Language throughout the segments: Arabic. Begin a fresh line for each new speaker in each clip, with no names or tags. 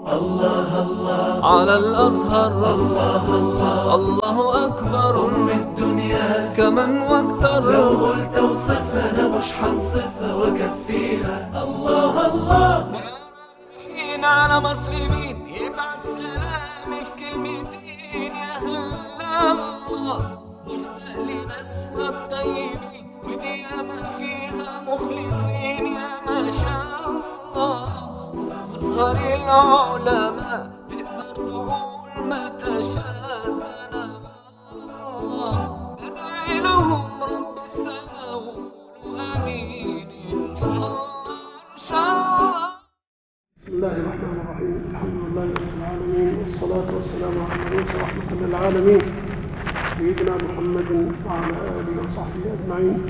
الله الله
على الأزهر،
الله الله
الله أكبر
أم الدنيا
كمن واكتر.
لو قلت اوصفها أنا مش هنصفها وأكفيها. الله الله
رايحين على مصر مين يبعت سلامي في كلمتين يا هلا الله. مشتاق لناسها الطيبين ودي ياما فيها مخلصين يا ما شاء الله. أزهر العلماء تقدر تقول ما تشاء الله. ادعي لهم رب السماء وقولوا آمين إن شاء الله إن شاء الله.
بسم الله الرحمن الرحيم. الحمد لله رب العالمين، والصلاة والسلام على المبعوث رحمة للعالمين سيدنا محمد وعلى آله وصحبه أجمعين.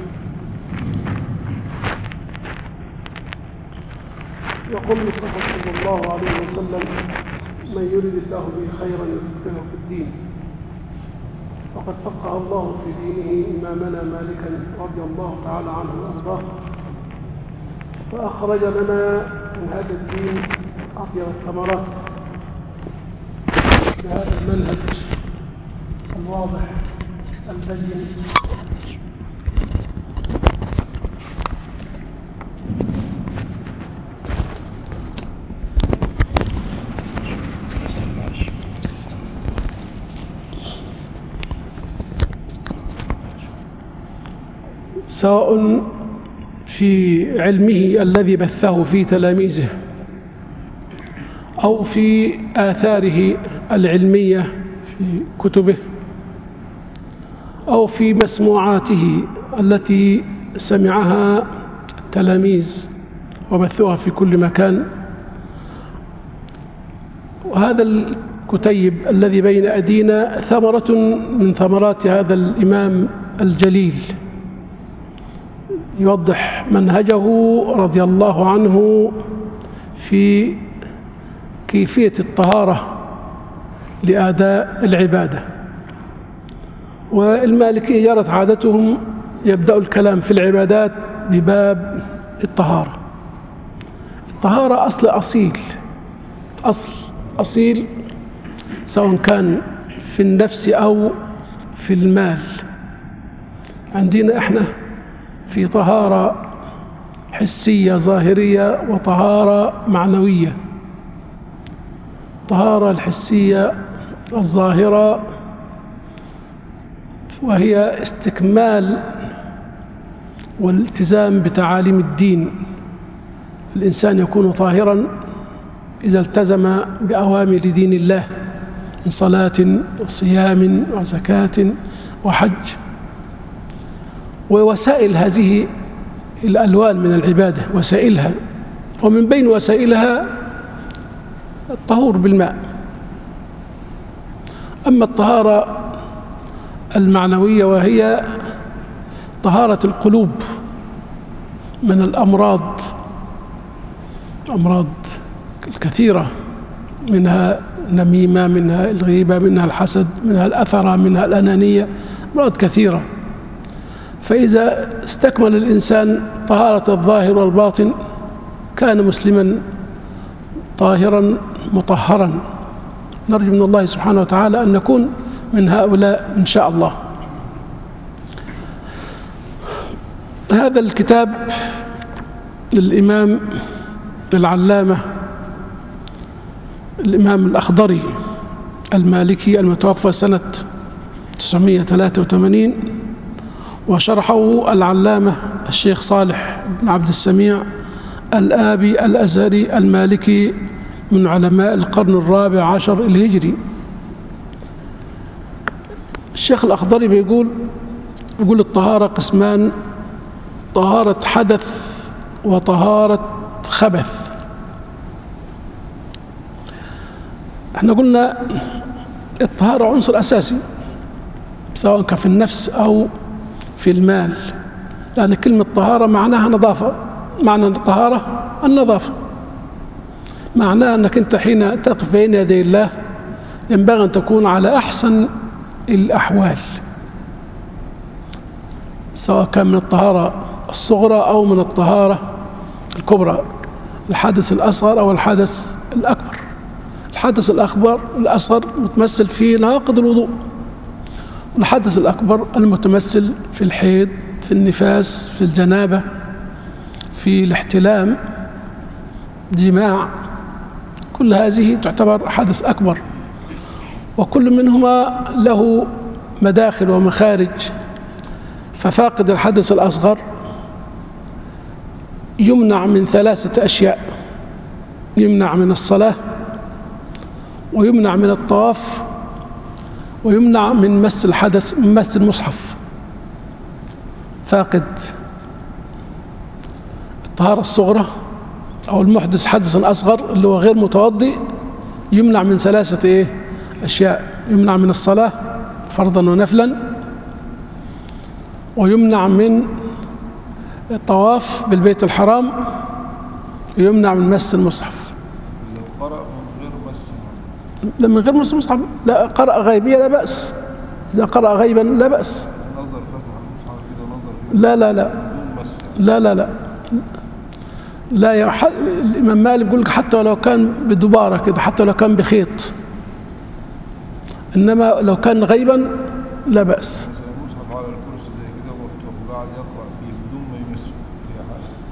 يقول المصطفى صلى الله عليه وسلم: من يرد الله به خيرا يفقهه في الدين. وقد فقه الله في دينه إمامنا مالكا رضي الله تعالى عنه وأرضاه، فأخرج لنا من هذا الدين أطيب الثمرات بهذا المنهج الواضح البين. سواء في علمه الذي بثه في تلاميذه أو في آثاره العلمية في كتبه أو في مسموعاته التي سمعها التلاميذ وبثوها في كل مكان. وهذا الكتيب الذي بين أيدينا ثمرة من ثمرات هذا الإمام الجليل، يوضح منهجه رضي الله عنه في كيفية الطهارة لأداء العبادة. والمالكية جرت عادتهم يبدأ الكلام في العبادات بباب الطهارة. الطهارة أصل أصيل سواء كان في النفس أو في المال. عندنا احنا في طهارة حسية ظاهرية وطهارة معنوية. الطهارة الحسية الظاهرة وهي استكمال والالتزام بتعاليم الدين. الإنسان يكون طاهرا إذا التزم بأوامر دين الله من صلاة وصيام وزكاة وحج ووسائل هذه الألوان من العبادة، وسائلها، ومن بين وسائلها الطهور بالماء. أما الطهارة المعنوية وهي طهارة القلوب من الأمراض الكثيرة، منها النميمة، منها الغيبة، منها الحسد، منها الأثرة، منها الأنانية، أمراض كثيرة. فإذا استكمل الإنسان طهارة الظاهر والباطن كان مسلما طاهرا مطهرا. نرجو من الله سبحانه وتعالى أن نكون من هؤلاء إن شاء الله. هذا الكتاب للإمام العلامة الإمام الأخضري المالكي المتوفى سنة 983، وشرحه العلامة الشيخ صالح بن عبد السميع الآبي الأزهري المالكي من علماء القرن الرابع عشر الهجري. الشيخ الأخضري بيقول الطهارة قسمان: طهارة حدث وطهارة خبث. احنا قلنا الطهارة عنصر أساسي سواء كان في النفس أو في المال، لأن كلمة طهارة معناها نظافة. معنى الطهارة النظافة، معناها أنك أنت حين تقف بين يدي الله ينبغي أن تكون على أحسن الأحوال، سواء كان من الطهارة الصغرى أو من الطهارة الكبرى، الحدث الأصغر أو الحدث الأكبر. الحدث الأصغر متمثل في نواقض الوضوء، والحدث الأكبر المتمثل في الحيض، في النفاس، في الجنابة، في الاحتلام، جماع. كل هذه تعتبر حدث أكبر، وكل منهما له مداخل ومخارج. ففاقد الحدث الأصغر يمنع من 3 أشياء: يمنع من الصلاة، ويمنع من الطواف، ويمنع من مس الحدث، من مس المصحف. فاقد الطهارة الصغرى أو المحدث حدث أصغر اللي هو غير متوضئ يمنع من 3 أشياء: يمنع من الصلاة فرضا ونفلا، ويمنع من الطواف بالبيت الحرام، ويمنع من مس المصحف.
لو قرأ من غير مس،
من غير مس المصحف لا، قرأ غيبية لا بأس. إذا قرأ غيبا لا بأس.
نظر فتح المصحف كده نظر فيه
لا لا لا
بدون مس.
لا لا لا لا الإمام مالك يقول لك حتى ولو كان بدبارة كده، حتى لو كان بخيط، إنما لو كان غيبا لا بأس.
مثلا المصحف على الكرسي زي كده مفتوح وقاعد يقرأ فيه بدون ما يمسه، هي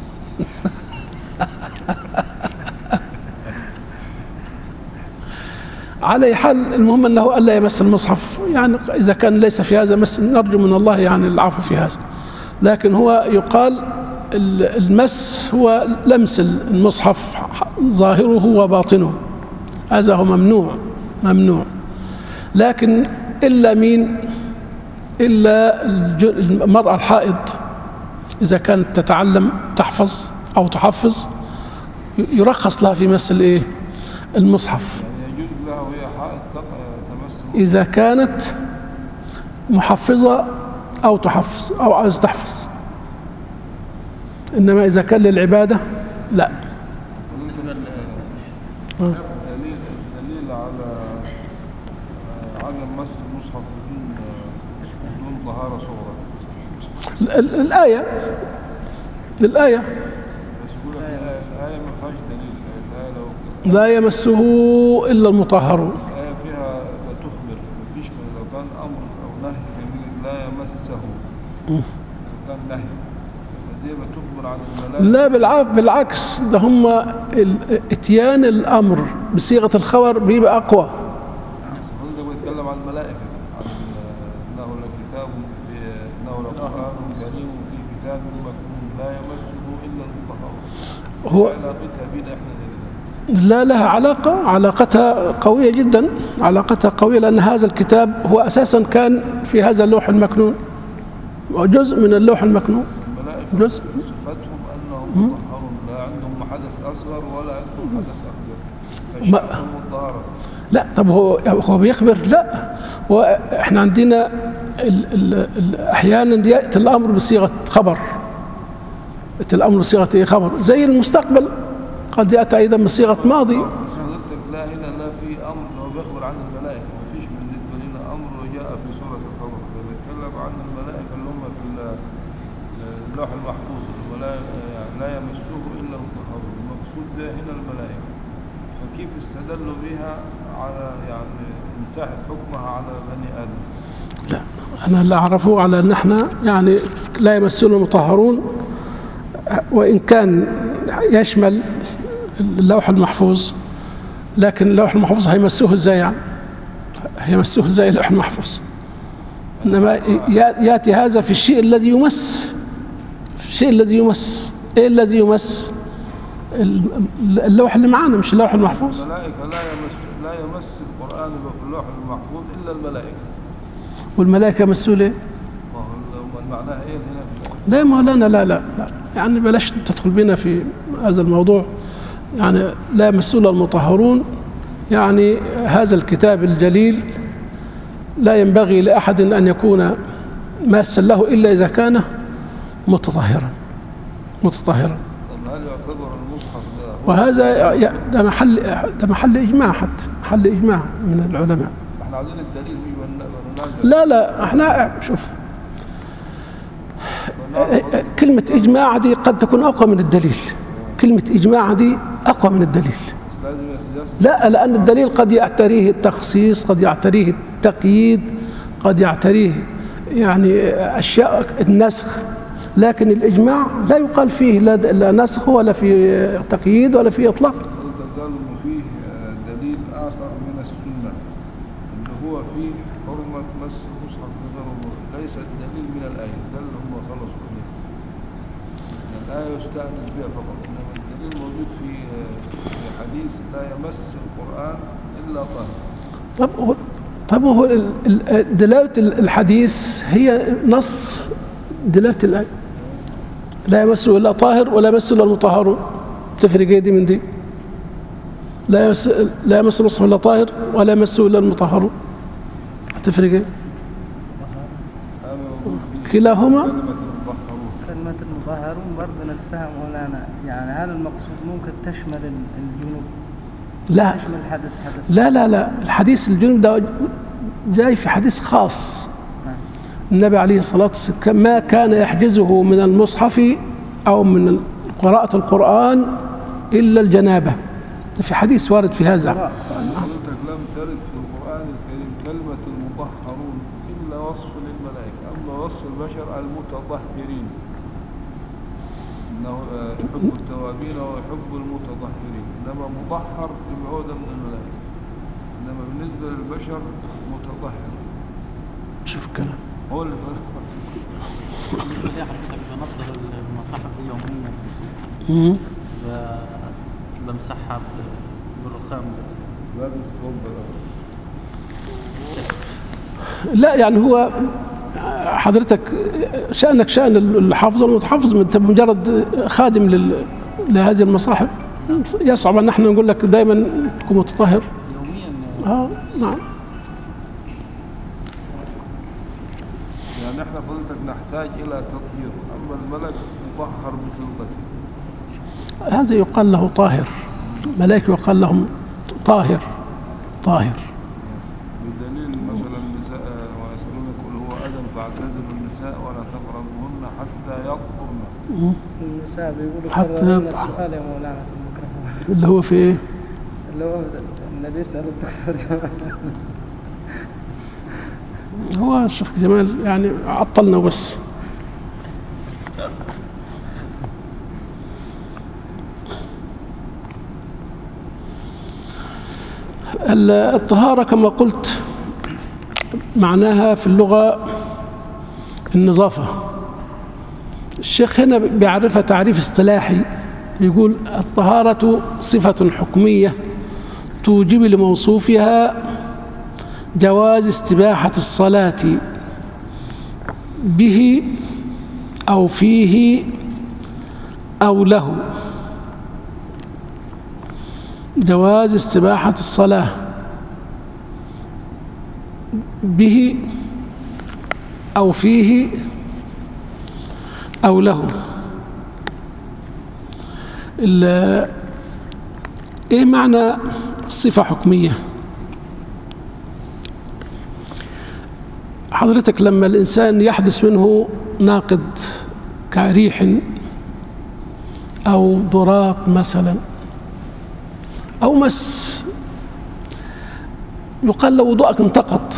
حاجة.
على أي حال المهم أنه ألا يمس المصحف، يعني إذا كان ليس في هذا مس نرجو من الله يعني العفو في هذا. لكن هو يقال المس هو لمس المصحف ظاهره وباطنه، هذا هو ممنوع. لكن إلا مين؟ إلا المرأة الحائض إذا كانت تتعلم تحفظ أو تحفظ يرخص لها في مس المصحف.
يعني يجوز لها وهي حائض تمس
إذا كانت محفظة أو تحفظ أو عايز تحفظ، إنما إذا كان للعبادة لا.
دليل على عدم مس المصحف بدون طهارة صغرى.
الآية
بس يقول لك الآية ما فيهاش دليل. الآية لو
لا يمسه إلا المطهرون.
الآية فيها بتخبر، مفيش لو كان أمر أو نهي كان لا يمسه، لو كان نهي دي بتخبر عن الملائكة.
لا بالعكس، ده هم اتيان الأمر بصيغة الخبر بيبقى أقوى.
ده بيتكلم عن الملائكة، عن إنه لكتاب إنه لقرآن كريم في كتاب مكنون لا يمسه إلا المطهرون.
هو
علاقتها بنا إحنا
لا، لها علاقتها قوية جدا، علاقتها قوية، لأن هذا الكتاب هو أساسا كان في هذا اللوح المكنون، وجزء من اللوح المكنون.
الملائكة
جزء
صفتهم أنهم مطهرون، لا عندهم حدث أصغر ولا عندهم حدث أكبر، فشأنهم الطهارة.
لا، طب هو بيخبر؟ لا، احنا عندنا احيانا ياتي الامر بصيغه خبر، ياتي الامر بصيغه خبر، زي المستقبل قد ياتي ايضا بصيغه ماضي.
بس حضرتك لا هنا لا في أمر هو بيخبر عن الملائكة، ما فيش بالنسبة لنا أمر جاء في سورة الخبر، بيتكلم عن الملائكة اللي هم في اللوح المحفوظ، يعني لا يمسوه إلا المطهرون. المقصود به هنا الملائكة، فكيف استدلوا بها على يعني مساحة حكمها على بني آدم؟
لا، انا اللي اعرفه على ان احنا يعني لا يمسون المطهرون، وان كان يشمل اللوح المحفوظ، لكن اللوح المحفوظ هيمسوه ازاي؟ يعني هيمسوه ازاي اللوح المحفوظ؟ انما ياتي هذا في الشيء الذي يمس، في الشيء الذي يمس. ايه الذي يمس؟ اللوح اللي معانا، مش اللوح المحفوظ.
الملائكة لا يمس القرآن اللي في اللوح المحفوظ إلا الملائكة.
والملائكة يمسوه ليه؟
ما هو معناها إيه هنا؟
لا يا مولانا، لا يعني بلاش تدخل بنا في هذا الموضوع. يعني لا يمسون المطهرون، يعني هذا الكتاب الجليل لا ينبغي لأحد أن يكون ماسا له إلا إذا كان متطهرا.
طب هل يعتبر المصحف ده
وهذا ده محل إجماع، حتى محل إجماع من العلماء.
احنا عايزين الدليل وننازل؟
لا احنا شوف، كلمة إجماع دي قد تكون أقوى من الدليل. كلمة إجماع دي أقوى من الدليل.
لازم يسبق.
لا، لأن الدليل قد يعتريه التخصيص، قد يعتريه التقييد، قد يعتريه يعني أشياء النسخ، لكن الإجماع لا يقال فيه لا نسخ ولا في تقييد ولا في إطلاق.
قالوا إنه فيه دليل آخر من السنة اللي هو فيه حرمة مس المصحف بغير الوضوء، ليس الدليل من الآية، ده اللي هم خلصوا عليه. الآية يستأنس بها فقط، إنما الدليل موجود في حديث لا يمس القرآن إلا طاهر.
طب هو دلالة الحديث هي نص دلالة الآية، لا يمسه إلا طاهر ولا يمسه إلا المطهرون. تفرق ايه دي من دي؟ لا يمس المصحف إلا طاهر ولا يمسه إلا المطهرون. تفرق ايه؟ كلاهما
كلمة المطهرون برضه نفسها مولانا، يعني هل المقصود ممكن تشمل الجنوب؟
لا
تشمل حدث
لا الحديث الجنوب ده جاي في حديث خاص. النبي عليه الصلاة والسلام ما كان يحجزه من المصحف أو من قراءة القرآن إلا الجنابة. في حديث وارد في هذا.
حضرتك لم ترد في القرآن الكريم كلمة المطهرون إلا وصف للملائكة، أما وصف البشر المتطهرين، إنه يحب التوابين ويحب المتطهرين، إنما مطهر يبقى هو ده من الملائكة، إنما بالنسبة للبشر متطهر.
شوف الكلام
هو اللي
بالنسبة لي حضرتك بنفضل المصاحف دي يوميا في السوق، بمسحها بالرخام.
لازم تتوضأ.
لا يعني هو حضرتك شأنك شأن الحافظ والمتحفظ، انت بمجرد خادم لهذه المصاحف يصعب ان احنا نقول لك دائما تكون متطهر
يوميا.
نعم.
يعني احنا فضلتك نحتاج الى تطهير، اما الملك مطهر بخلقته.
هذا يقال له طاهر، ملائكة يقال لهم طاهر.
بدليل مثلا النساء ويسألونك قل هو أذن فاعتزلوا النساء ولا تقربوهن حتى يطهرن.
النساء بيقولوا
حتى
كررنا السؤال يا مولانا في الميكروفون.
اللي هو في ايه؟
اللي هو النبي يسأل الدكتور جمال.
هو الشيخ جمال يعني عطلنا بس. الطهارة كما قلت معناها في اللغة النظافة. الشيخ هنا بيعرفها تعريف اصطلاحي، يقول الطهارة صفة حكمية توجب لموصوفها جواز استباحة الصلاة به أو فيه أو له. جواز استباحة الصلاة به أو فيه أو له. إيه معنى صفة حكمية؟ حضرتك لما الإنسان يحدث منه ناقض كريح أو ضراط مثلا أو مس، يقال له وضوءك انتقض.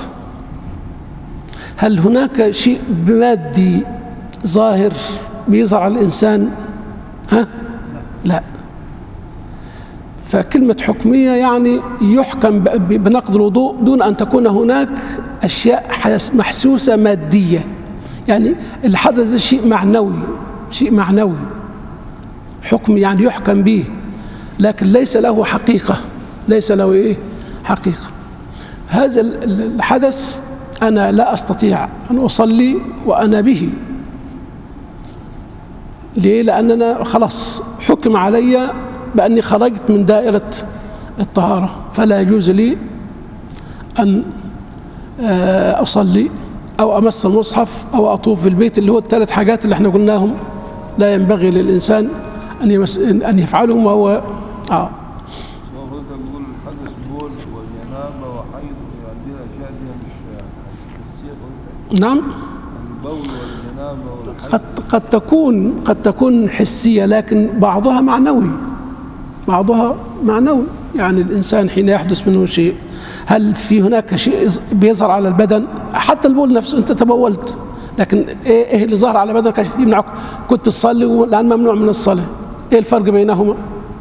هل هناك شيء مادي ظاهر بيظهر على الإنسان؟ لا. فكلمة حكمية يعني يحكم بنقض الوضوء دون أن تكون هناك أشياء محسوسة مادية. يعني الحدث شيء معنوي، حكم يعني يحكم به، لكن ليس له حقيقة، حقيقة. هذا الحدث أنا لا أستطيع أن أصلي وأنا به. ليه؟ لأننا خلاص حكم علي بأني خرجت من دائرة الطهارة، فلا يجوز لي أن أصلي أو أمس المصحف أو أطوف في البيت، اللي هو الثلاث حاجات اللي احنا قلناهم لا ينبغي للإنسان أن يفعلهم. وهو
بيقول حدث بول وجنابة وحيض، يعني دي الأشياء دي مش حسية.
نعم.
البول والجنابة والحيض
قد تكون حسية، لكن بعضها معنوي. يعني الإنسان حين يحدث منه شيء هل في هناك شيء بيظهر على البدن؟ حتى البول نفسه أنت تبولت، لكن إيه اللي ظهر على بدنك يمنعك كنت تصلي والآن ممنوع من الصلاة؟ إيه الفرق بينهما؟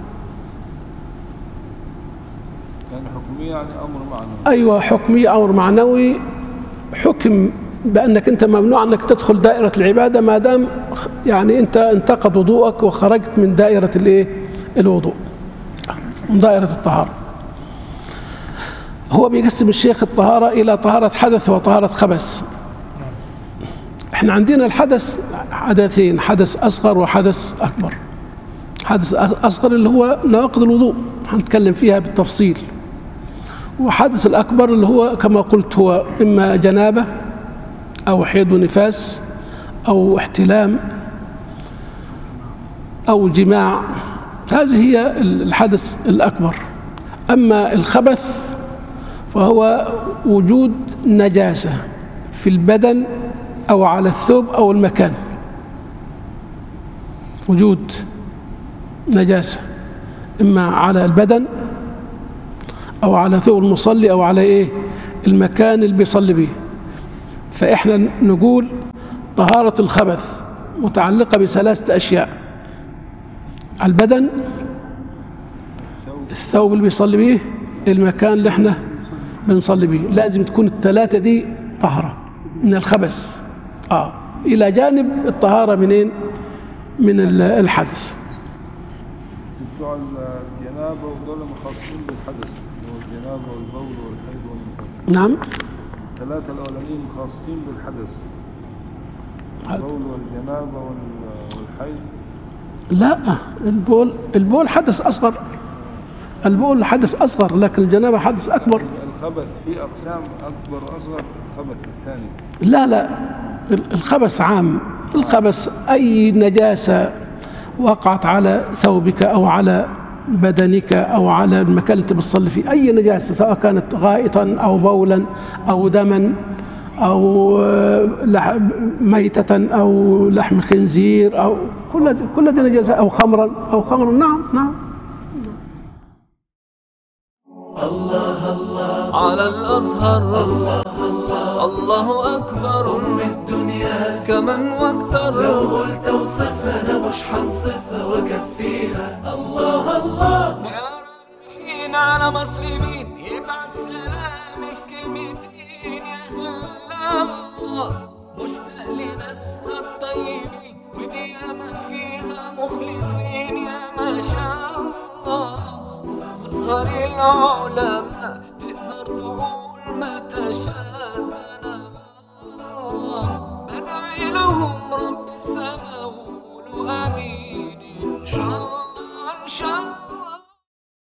يعني حكمية يعني أمر معنوي.
أيوة حكمية أمر معنوي، حكم بأنك أنت ممنوع أنك تدخل دائرة العبادة ما دام يعني أنت انتقض وضوءك وخرجت من دائرة الوضوء، من دائرة الطهارة. هو بيقسم الشيخ الطهارة إلى طهارة حدث وطهارة خبث. احنا عندنا الحدث حدثين، حدث أصغر وحدث أكبر. حدث أصغر اللي هو نواقض الوضوء هنتكلم فيها بالتفصيل، وحدث الأكبر اللي هو كما قلت هو إما جنابة أو حيض ونفاس أو احتلام أو جماع، هذه هي الحدث الأكبر. أما الخبث فهو وجود نجاسة في البدن أو على الثوب أو المكان، وجود نجاسة إما على البدن أو على ثوب المصلي أو على المكان اللي بيصلي به. فإحنا نقول طهارة الخبث متعلقة بثلاثة أشياء: البدن، الثوب اللي بيصلي به، المكان اللي احنا بنصلي به. لازم تكون الثلاثة دي طهرة من الخبث، إلى جانب الطهارة منين؟ من الحدث.
بتوع الجنابة ودول مخصصين بالحدث، الجنابة والبول والحيض والنفاس.
نعم.
الثلاثة الأولانيين خاصين بالحدث، البول والجنابة والحيض.
لا، البول حدث أصغر، البول حدث أصغر، لكن الجنابة حدث أكبر.
الخبث في أقسام أكبر وأصغر، الخبث الثاني.
لا، الخبث عام. الخبث أي نجاسة وقعت على ثوبك أو على بدنك أو على المكان اللي بتصلي فيه، أي نجاسة سواء كانت غائطا أو بولا أو دما أو ميتة أو لحم خنزير أو كل دي نجاسة، أو خمرا. نعم.
الله الله
على الأزهر،
الله الله
الله أكبر
أم الدنيا
كمن واكثر.
لو قلت اوصفها أنا مش حنصفها وأكفيها. الله الله
يا رايحين على مصر مين يبعت سلامي في كلمتين؟ يا الله مشتاق لناسها الطيبين وديما فيها مخلصين. يا ما شاء الله أزهر العلماء تقدر تقول ما